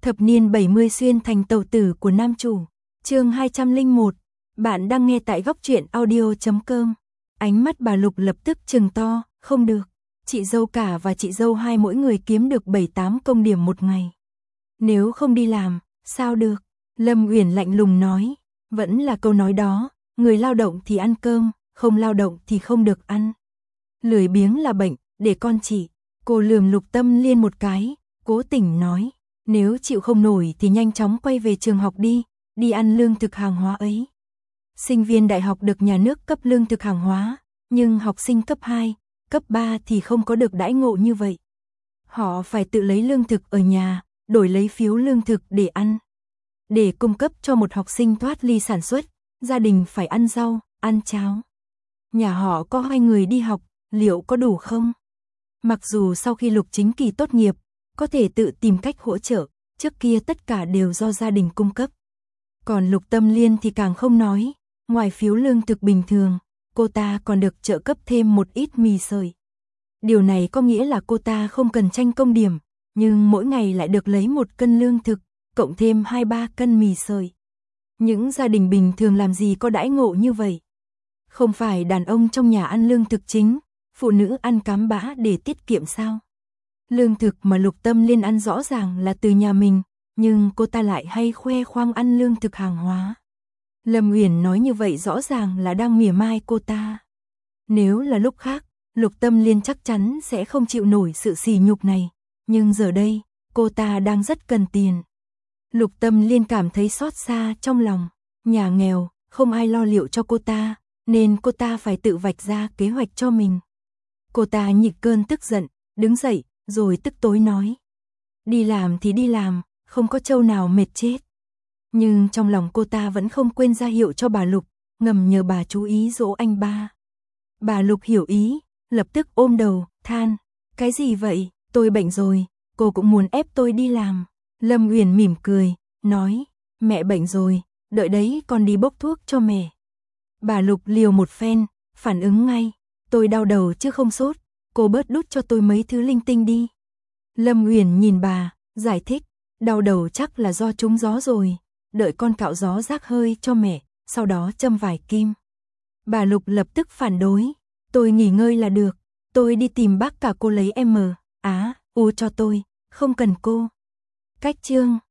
Thập niên 70 xuyên thành tàu tử của nam chủ. Chương 201. Bạn đang nghe tại góc truyện audio.com. Ánh mắt bà Lục lập tức trừng to, không được. Chị dâu cả và chị dâu hai mỗi người kiếm được 7-8 công điểm một ngày. Nếu không đi làm, sao được? Lâm Uyển lạnh lùng nói. Vẫn là câu nói đó, người lao động thì ăn cơm, không lao động thì không được ăn. Lười biếng là bệnh, để con chỉ. Cô lườm Lục Tâm Liên một cái, cố tình nói. Nếu chịu không nổi thì nhanh chóng quay về trường học đi ăn lương thực hàng hóa ấy. Sinh viên đại học được nhà nước cấp lương thực hàng hóa, nhưng học sinh cấp 2, cấp 3 thì không có được đãi ngộ như vậy. Họ phải tự lấy lương thực ở nhà, đổi lấy phiếu lương thực để ăn. Để cung cấp cho một học sinh thoát ly sản xuất, gia đình phải ăn rau, ăn cháo. Nhà họ có 2 người đi học, liệu có đủ không? Mặc dù sau khi Lục Chính Kỳ tốt nghiệp, có thể tự tìm cách hỗ trợ, trước kia tất cả đều do gia đình cung cấp. Còn Lục Tâm Liên thì càng không nói, ngoài phiếu lương thực bình thường, cô ta còn được trợ cấp thêm một ít mì sợi. Điều này có nghĩa là cô ta không cần tranh công điểm, nhưng mỗi ngày lại được lấy 1 cân lương thực, cộng thêm 2-3 cân mì sợi. Những gia đình bình thường làm gì có đãi ngộ như vậy? Không phải đàn ông trong nhà ăn lương thực chính, phụ nữ ăn cám bã để tiết kiệm sao? Lương thực mà Lục Tâm Liên ăn rõ ràng là từ nhà mình, nhưng cô ta lại hay khoe khoang ăn lương thực hàng hóa. Lâm Uyển nói như vậy rõ ràng là đang mỉa mai cô ta. Nếu là lúc khác, Lục Tâm Liên chắc chắn sẽ không chịu nổi sự sỉ nhục này, nhưng giờ đây, cô ta đang rất cần tiền. Lục Tâm Liên cảm thấy xót xa trong lòng, nhà nghèo, không ai lo liệu cho cô ta, nên cô ta phải tự vạch ra kế hoạch cho mình. Cô ta nhịn cơn tức giận, đứng dậy, rồi tức tối nói. Đi làm thì đi làm, không có trâu nào mệt chết. Nhưng trong lòng cô ta vẫn không quên ra hiệu cho bà Lục, ngầm nhờ bà chú ý dỗ anh ba. Bà Lục hiểu ý, lập tức ôm đầu, than. Cái gì vậy, tôi bệnh rồi, cô cũng muốn ép tôi đi làm. Lâm Uyển mỉm cười, nói. Mẹ bệnh rồi, đợi đấy con đi bốc thuốc cho mẹ. Bà Lục liều một phen, phản ứng ngay. Tôi đau đầu chứ không sốt, cô bớt đút cho tôi mấy thứ linh tinh đi. Lâm Uyển nhìn bà, giải thích. Đau đầu chắc là do trúng gió rồi, đợi con cạo gió rác hơi cho mẹ, sau đó châm vài kim. Bà Lục lập tức phản đối. Tôi nghỉ ngơi là được, tôi đi tìm bác cả cô lấy M, U cho tôi, không cần cô. Cách chương